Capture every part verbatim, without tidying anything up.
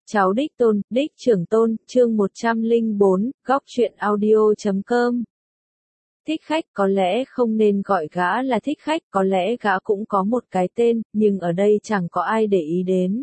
Cháu đích tôn, đích trưởng tôn, chương một trăm lẻ bốn, góc truyện audio chấm com. Thích khách có lẽ không nên gọi gã là thích khách, có lẽ gã cũng có một cái tên, nhưng ở đây chẳng có ai để ý đến.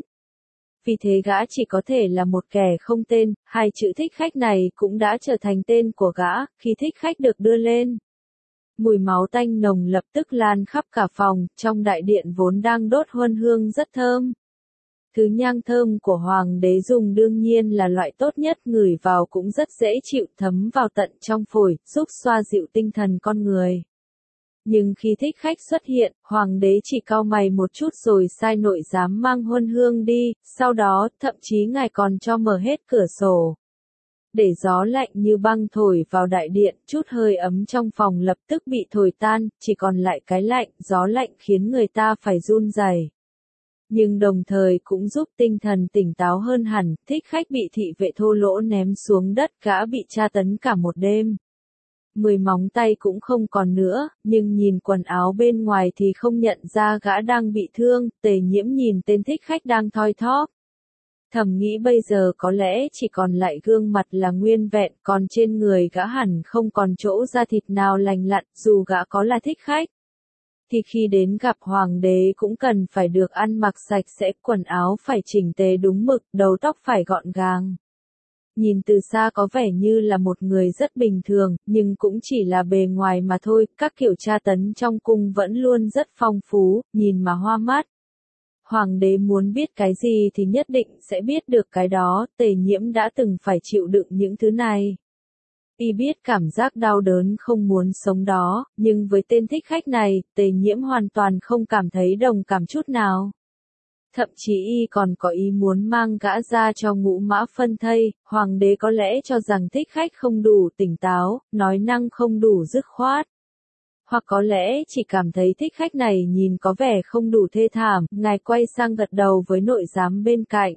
Vì thế gã chỉ có thể là một kẻ không tên, hai chữ thích khách này cũng đã trở thành tên của gã, khi thích khách được đưa lên. Mùi máu tanh nồng lập tức lan khắp cả phòng, trong đại điện vốn đang đốt huân hương rất thơm. Thứ nhang thơm của hoàng đế dùng đương nhiên là loại tốt nhất, ngửi vào cũng rất dễ chịu, thấm vào tận trong phổi, giúp xoa dịu tinh thần con người. Nhưng khi thích khách xuất hiện, hoàng đế chỉ cau mày một chút rồi sai nội giám mang huân hương đi, sau đó, thậm chí ngài còn cho mở hết cửa sổ. Để gió lạnh như băng thổi vào đại điện, chút hơi ấm trong phòng lập tức bị thổi tan, chỉ còn lại cái lạnh, gió lạnh khiến người ta phải run rẩy. Nhưng đồng thời cũng giúp tinh thần tỉnh táo hơn hẳn, thích khách bị thị vệ thô lỗ ném xuống đất, gã bị tra tấn cả một đêm. Mười móng tay cũng không còn nữa, nhưng nhìn quần áo bên ngoài thì không nhận ra gã đang bị thương, Tề Nhiễm nhìn tên thích khách đang thoi thóp. Thầm nghĩ bây giờ có lẽ chỉ còn lại gương mặt là nguyên vẹn, còn trên người gã hẳn không còn chỗ da thịt nào lành lặn, dù gã có là thích khách. Thì khi đến gặp hoàng đế cũng cần phải được ăn mặc sạch sẽ, quần áo phải chỉnh tề đúng mực, đầu tóc phải gọn gàng. Nhìn từ xa có vẻ như là một người rất bình thường, nhưng cũng chỉ là bề ngoài mà thôi, các kiểu tra tấn trong cung vẫn luôn rất phong phú, nhìn mà hoa mắt. Hoàng đế muốn biết cái gì thì nhất định sẽ biết được cái đó, Tề Nhiễm đã từng phải chịu đựng những thứ này. Y biết cảm giác đau đớn không muốn sống đó, nhưng với tên thích khách này, Tề Nhiễm hoàn toàn không cảm thấy đồng cảm chút nào. Thậm chí y còn có ý muốn mang gã ra cho ngũ mã phân thây, hoàng đế có lẽ cho rằng thích khách không đủ tỉnh táo, nói năng không đủ dứt khoát. Hoặc có lẽ chỉ cảm thấy thích khách này nhìn có vẻ không đủ thê thảm, ngài quay sang gật đầu với nội giám bên cạnh.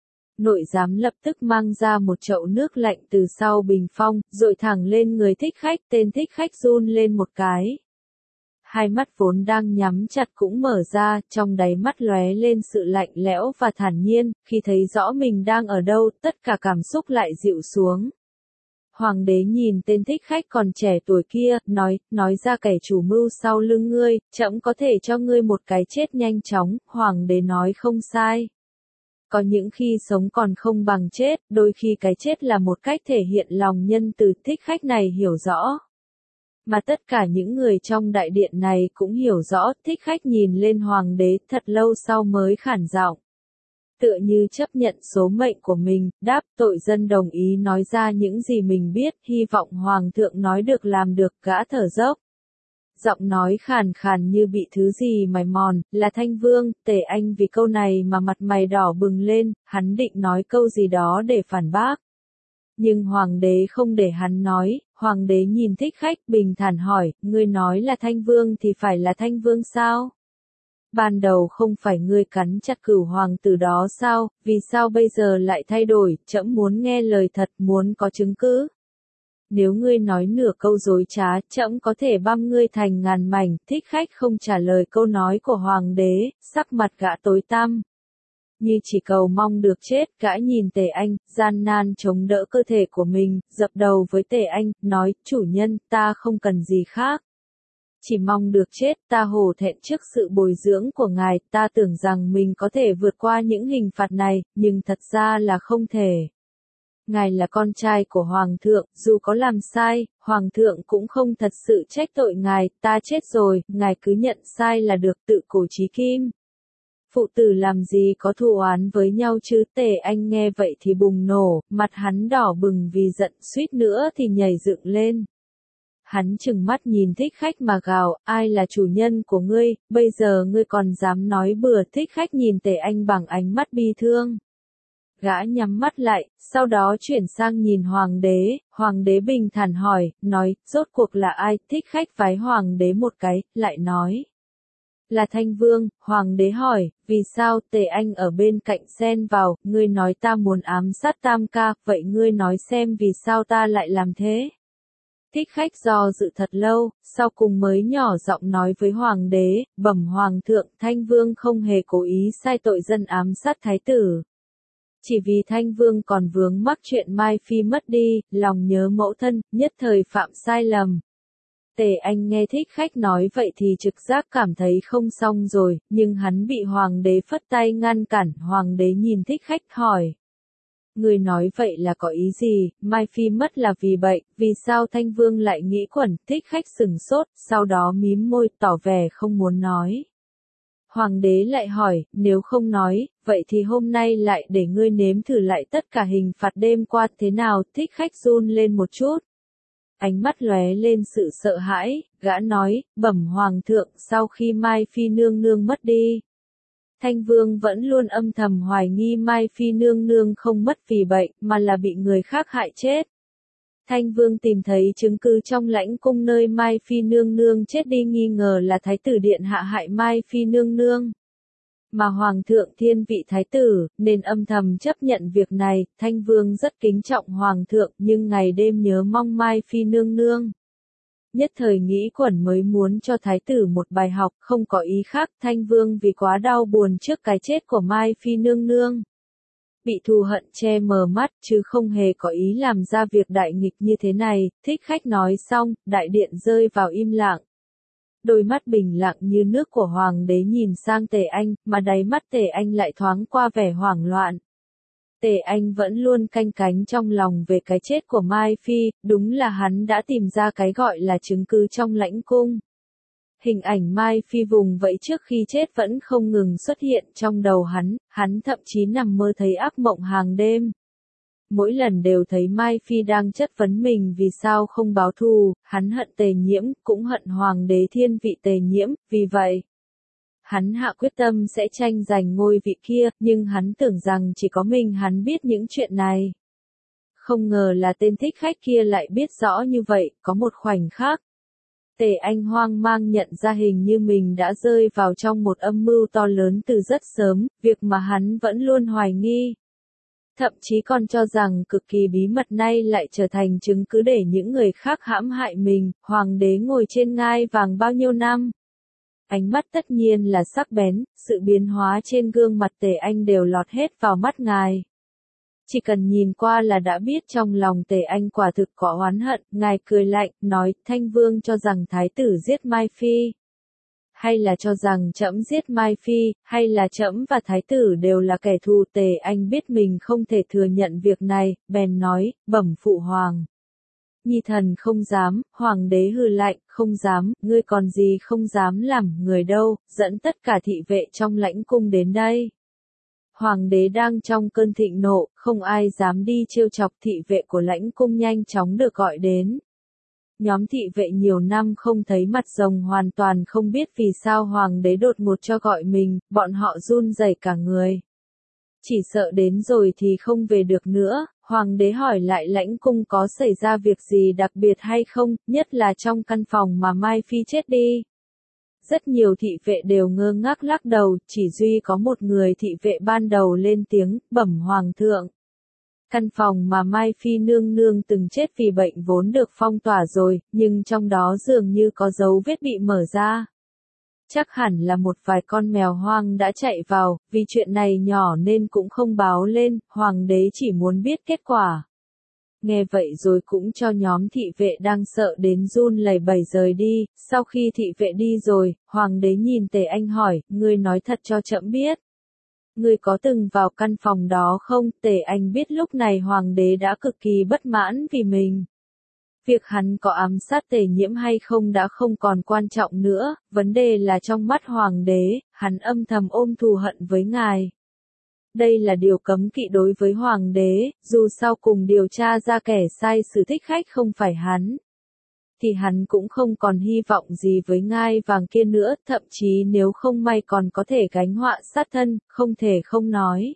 Nội giám lập tức mang ra một chậu nước lạnh từ sau bình phong, dội thẳng lên người thích khách, tên thích khách run lên một cái. Hai mắt vốn đang nhắm chặt cũng mở ra, trong đáy mắt lóe lên sự lạnh lẽo và thản nhiên, khi thấy rõ mình đang ở đâu, tất cả cảm xúc lại dịu xuống. Hoàng đế nhìn tên thích khách còn trẻ tuổi kia, nói, nói ra kẻ chủ mưu sau lưng ngươi, trẫm có thể cho ngươi một cái chết nhanh chóng, hoàng đế nói không sai. Có những khi sống còn không bằng chết, đôi khi cái chết là một cách thể hiện lòng nhân từ, thích khách này hiểu rõ. Mà tất cả những người trong đại điện này cũng hiểu rõ, thích khách nhìn lên hoàng đế thật lâu sau mới khản giọng. Tựa như chấp nhận số mệnh của mình, đáp tội dân đồng ý nói ra những gì mình biết, hy vọng hoàng thượng nói được làm được, gã thở dốc. Giọng nói khàn khàn như bị thứ gì mài mòn, là Thanh Vương, Tề Anh vì câu này mà mặt mày đỏ bừng lên, hắn định nói câu gì đó để phản bác. Nhưng hoàng đế không để hắn nói, hoàng đế nhìn thích khách bình thản hỏi, ngươi nói là Thanh Vương thì phải là Thanh Vương sao? Ban đầu không phải ngươi cắn chặt cửu hoàng tử đó sao, vì sao bây giờ lại thay đổi, trẫm muốn nghe lời thật, muốn có chứng cứ. Nếu ngươi nói nửa câu dối trá, trẫm có thể băm ngươi thành ngàn mảnh, thích khách không trả lời câu nói của hoàng đế, sắc mặt gã tối tăm. Như chỉ cầu mong được chết, gã nhìn Tề Anh, gian nan chống đỡ cơ thể của mình, dập đầu với Tề Anh, nói, chủ nhân, ta không cần gì khác. Chỉ mong được chết, ta hổ thẹn trước sự bồi dưỡng của ngài, ta tưởng rằng mình có thể vượt qua những hình phạt này, nhưng thật ra là không thể. Ngài là con trai của Hoàng thượng, dù có làm sai, Hoàng thượng cũng không thật sự trách tội ngài, ta chết rồi, ngài cứ nhận sai là được, tự cổ chí kim. Phụ tử làm gì có thù oán với nhau chứ, Tề Anh nghe vậy thì bùng nổ, mặt hắn đỏ bừng vì giận, suýt nữa thì nhảy dựng lên. Hắn trừng mắt nhìn thích khách mà gào, ai là chủ nhân của ngươi, bây giờ ngươi còn dám nói bừa, thích khách nhìn Tề Anh bằng ánh mắt bi thương. Gã nhắm mắt lại, sau đó chuyển sang nhìn hoàng đế, hoàng đế bình thản hỏi, nói, rốt cuộc là ai, thích khách vái hoàng đế một cái, lại nói. Là Thanh Vương, hoàng đế hỏi, vì sao, Tề Anh ở bên cạnh xen vào, ngươi nói ta muốn ám sát Tam ca, vậy ngươi nói xem vì sao ta lại làm thế. Thích khách do dự thật lâu, sau cùng mới nhỏ giọng nói với hoàng đế, bẩm hoàng thượng, Thanh Vương không hề cố ý sai tội dân ám sát thái tử. Chỉ vì Thanh Vương còn vướng mắc chuyện Mai Phi mất đi, lòng nhớ mẫu thân, nhất thời phạm sai lầm. Tề Anh nghe Thích Khách nói vậy thì trực giác cảm thấy không xong rồi, nhưng hắn bị Hoàng đế phất tay ngăn cản. Hoàng đế nhìn Thích Khách hỏi. Người nói vậy là có ý gì? Mai Phi mất là vì bệnh, vì sao Thanh Vương lại nghĩ quẩn? Thích Khách sừng sốt, sau đó mím môi tỏ vẻ không muốn nói. Hoàng đế lại hỏi, nếu không nói, vậy thì hôm nay lại để ngươi nếm thử lại tất cả hình phạt đêm qua thế nào? Thích Khách run lên một chút. Ánh mắt lóe lên sự sợ hãi, gã nói, bẩm Hoàng thượng, sau khi Mai Phi nương nương mất đi. Thanh Vương vẫn luôn âm thầm hoài nghi Mai Phi nương nương không mất vì bệnh, mà là bị người khác hại chết. Thanh Vương tìm thấy chứng cứ trong lãnh cung nơi Mai Phi nương nương chết đi, nghi ngờ là Thái tử điện hạ hại Mai Phi nương nương. Mà Hoàng thượng thiên vị Thái tử, nên âm thầm chấp nhận việc này. Thanh Vương rất kính trọng Hoàng thượng, nhưng ngày đêm nhớ mong Mai Phi nương nương. Nhất thời nghĩ quẩn mới muốn cho Thái tử một bài học, không có ý khác. Thanh Vương vì quá đau buồn trước cái chết của Mai Phi nương nương, bị thù hận che mờ mắt, chứ không hề có ý làm ra việc đại nghịch như thế này. Thích Khách nói xong, đại điện rơi vào im lặng. Đôi mắt bình lặng như nước của Hoàng đế nhìn sang Tề Anh, mà đáy mắt Tề Anh lại thoáng qua vẻ hoảng loạn. Tề Anh vẫn luôn canh cánh trong lòng về cái chết của Mai Phi, đúng là hắn đã tìm ra cái gọi là chứng cứ trong lãnh cung. Hình ảnh Mai Phi vùng vẫy trước khi chết vẫn không ngừng xuất hiện trong đầu hắn, hắn thậm chí nằm mơ thấy ác mộng hàng đêm. Mỗi lần đều thấy Mai Phi đang chất vấn mình vì sao không báo thù, hắn hận Tề Nhiễm, cũng hận Hoàng đế thiên vị Tề Nhiễm, vì vậy hắn hạ quyết tâm sẽ tranh giành ngôi vị kia, nhưng hắn tưởng rằng chỉ có mình hắn biết những chuyện này. Không ngờ là tên Thích Khách kia lại biết rõ như vậy. Có một khoảnh khắc, Tề Anh hoang mang nhận ra hình như mình đã rơi vào trong một âm mưu to lớn từ rất sớm, việc mà hắn vẫn luôn hoài nghi. Thậm chí còn cho rằng cực kỳ bí mật nay lại trở thành chứng cứ để những người khác hãm hại mình. Hoàng đế ngồi trên ngai vàng bao nhiêu năm, ánh mắt tất nhiên là sắc bén, sự biến hóa trên gương mặt Tề Anh đều lọt hết vào mắt ngài. Chỉ cần nhìn qua là đã biết trong lòng Tề Anh quả thực có oán hận. Ngài cười lạnh, nói, Thanh Vương cho rằng Thái tử giết Mai Phi, hay là cho rằng trẫm giết Mai Phi, hay là trẫm và Thái tử đều là kẻ thù? Tề Anh biết mình không thể thừa nhận việc này, bèn nói, bẩm phụ hoàng. Nhi thần không dám. Hoàng đế hừ lạnh, không dám, ngươi còn gì không dám làm người đâu, dẫn tất cả thị vệ trong lãnh cung đến đây. Hoàng đế đang trong cơn thịnh nộ, không ai dám đi trêu chọc. Thị vệ của lãnh cung nhanh chóng được gọi đến. Nhóm thị vệ nhiều năm không thấy mặt rồng hoàn toàn không biết vì sao Hoàng đế đột ngột cho gọi mình, bọn họ run rẩy cả người. Chỉ sợ đến rồi thì không về được nữa. Hoàng đế hỏi lại lãnh cung có xảy ra việc gì đặc biệt hay không, nhất là trong căn phòng mà Mai Phi chết đi. Rất nhiều thị vệ đều ngơ ngác lắc đầu, chỉ duy có một người thị vệ ban đầu lên tiếng, bẩm Hoàng thượng. Căn phòng mà Mai Phi nương nương từng chết vì bệnh vốn được phong tỏa rồi, nhưng trong đó dường như có dấu vết bị mở ra. Chắc hẳn là một vài con mèo hoang đã chạy vào, vì chuyện này nhỏ nên cũng không báo lên. Hoàng đế chỉ muốn biết kết quả. Nghe vậy rồi cũng cho nhóm thị vệ đang sợ đến run lẩy bẩy rời đi. Sau khi thị vệ đi rồi, Hoàng đế nhìn Tề Anh hỏi, ngươi nói thật cho trẫm biết. Ngươi có từng vào căn phòng đó không? Tề Anh biết lúc này Hoàng đế đã cực kỳ bất mãn vì mình. Việc hắn có ám sát Tề Nhiễm hay không đã không còn quan trọng nữa, vấn đề là trong mắt Hoàng đế, hắn âm thầm ôm thù hận với ngài. Đây là điều cấm kỵ đối với Hoàng đế, dù sau cùng điều tra ra kẻ sai xử Thích Khách không phải hắn, thì hắn cũng không còn hy vọng gì với ngai vàng kia nữa, thậm chí nếu không may còn có thể gánh họa sát thân, không thể không nói.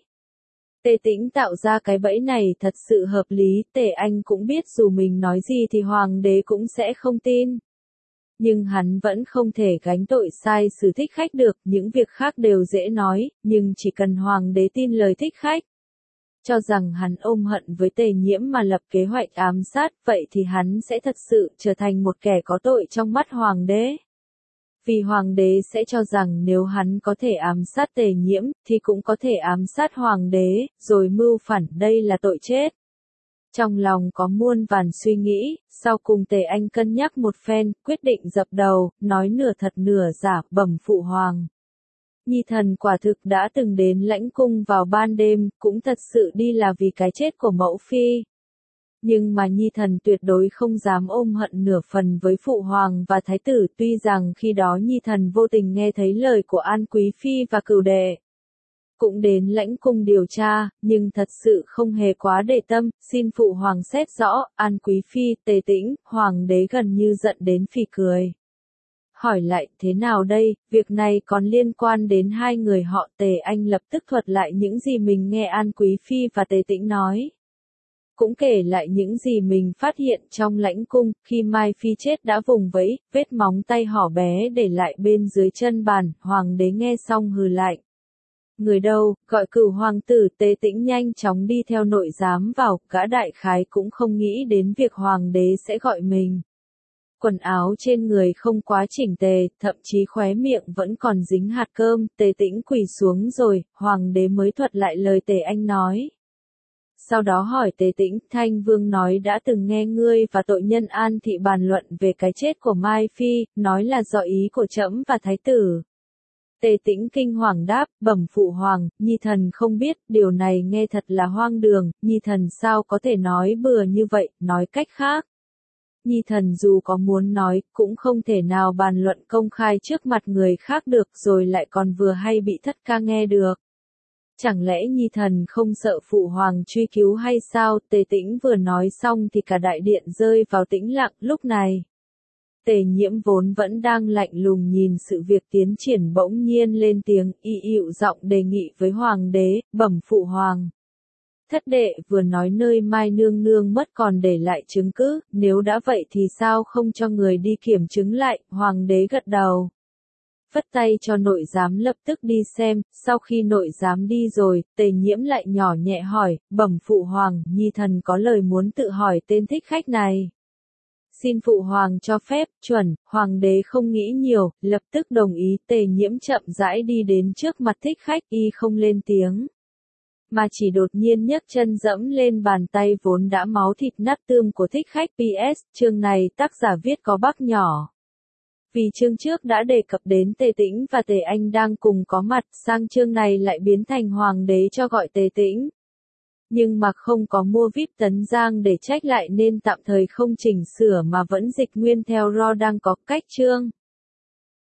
Tề Tĩnh tạo ra cái bẫy này thật sự hợp lý. Tề Anh cũng biết dù mình nói gì thì Hoàng đế cũng sẽ không tin. Nhưng hắn vẫn không thể gánh tội sai xử Thích Khách được, những việc khác đều dễ nói, nhưng chỉ cần Hoàng đế tin lời Thích Khách, cho rằng hắn ôm hận với Tề Nhiễm mà lập kế hoạch ám sát, vậy thì hắn sẽ thật sự trở thành một kẻ có tội trong mắt Hoàng đế. Vì hoàng đế sẽ cho rằng nếu hắn có thể ám sát Tề Nhiễm, thì cũng có thể ám sát hoàng đế, rồi mưu phản, đây là tội chết. Trong lòng có muôn vàn suy nghĩ, sau cùng Tề Anh cân nhắc một phen, quyết định dập đầu, nói nửa thật nửa giả, bẩm phụ hoàng. Nhi thần quả thực đã từng đến lãnh cung vào ban đêm, cũng thật sự đi là vì cái chết của mẫu phi. Nhưng mà Nhi thần tuyệt đối không dám ôm hận nửa phần với phụ hoàng và thái tử, tuy rằng khi đó Nhi thần vô tình nghe thấy lời của An Quý phi và cửu đệ. Cũng đến lãnh cung điều tra, nhưng thật sự không hề quá để tâm, xin phụ hoàng xét rõ. An Quý phi, Tề Tĩnh, hoàng đế gần như giận đến phì cười. Hỏi lại, thế nào đây, việc này còn liên quan đến hai người họ. Tề Anh lập tức thuật lại những gì mình nghe An Quý phi và Tề Tĩnh nói. Cũng kể lại những gì mình phát hiện trong lãnh cung, khi Mai Phi chết đã vùng vẫy, vết móng tay hỏ bé để lại bên dưới chân bàn. Hoàng đế nghe xong hừ lạnh. Người đâu, gọi cửu hoàng tử. Tề Tĩnh nhanh chóng đi theo nội giám vào, gã đại khái cũng không nghĩ đến việc hoàng đế sẽ gọi mình. Quần áo trên người không quá chỉnh tề, thậm chí khóe miệng vẫn còn dính hạt cơm. Tề Tĩnh quỳ xuống rồi, hoàng đế mới thuật lại lời Tề Anh nói. Sau đó hỏi Tề Tĩnh, Thanh Vương nói đã từng nghe ngươi và tội nhân An Thị bàn luận về cái chết của Mai Phi, nói là do ý của trẫm và thái tử. Tề Tĩnh kinh hoàng đáp, bẩm phụ hoàng, Nhi thần không biết, điều này nghe thật là hoang đường, Nhi thần sao có thể nói bừa như vậy, nói cách khác. Nhi thần dù có muốn nói, cũng không thể nào bàn luận công khai trước mặt người khác được, rồi lại còn vừa hay bị thất ca nghe được. Chẳng lẽ Nhi thần không sợ phụ hoàng truy cứu hay sao? Tề Tĩnh vừa nói xong thì cả đại điện rơi vào tĩnh lặng. Lúc này, Tề Nhiễm vốn vẫn đang lạnh lùng nhìn sự việc tiến triển bỗng nhiên lên tiếng, y ịu giọng đề nghị với hoàng đế, bẩm phụ hoàng. Thất đệ vừa nói nơi Mai nương nương mất còn để lại chứng cứ, nếu đã vậy thì sao không cho người đi kiểm chứng lại? Hoàng đế gật đầu. Phất tay cho nội giám lập tức đi xem. Sau khi nội giám đi rồi, Tề Nhiễm lại nhỏ nhẹ hỏi, bẩm phụ hoàng, Nhi thần có lời muốn tự hỏi tên thích khách này. Xin phụ hoàng cho phép. Chuẩn. Hoàng đế không nghĩ nhiều, lập tức đồng ý. Tề Nhiễm chậm rãi đi đến trước mặt thích khách, y không lên tiếng, mà chỉ đột nhiên nhấc chân dẫm lên bàn tay vốn đã máu thịt nát tương của thích khách. pê ét, chương này tác giả viết có bác nhỏ. Vì chương trước đã đề cập đến Tề Tĩnh và Tề Anh đang cùng có mặt, sang chương này lại biến thành hoàng đế cho gọi Tề Tĩnh. Nhưng mà không có mua víp tấn giang để trách lại nên tạm thời không chỉnh sửa mà vẫn dịch nguyên theo ro đang có cách chương.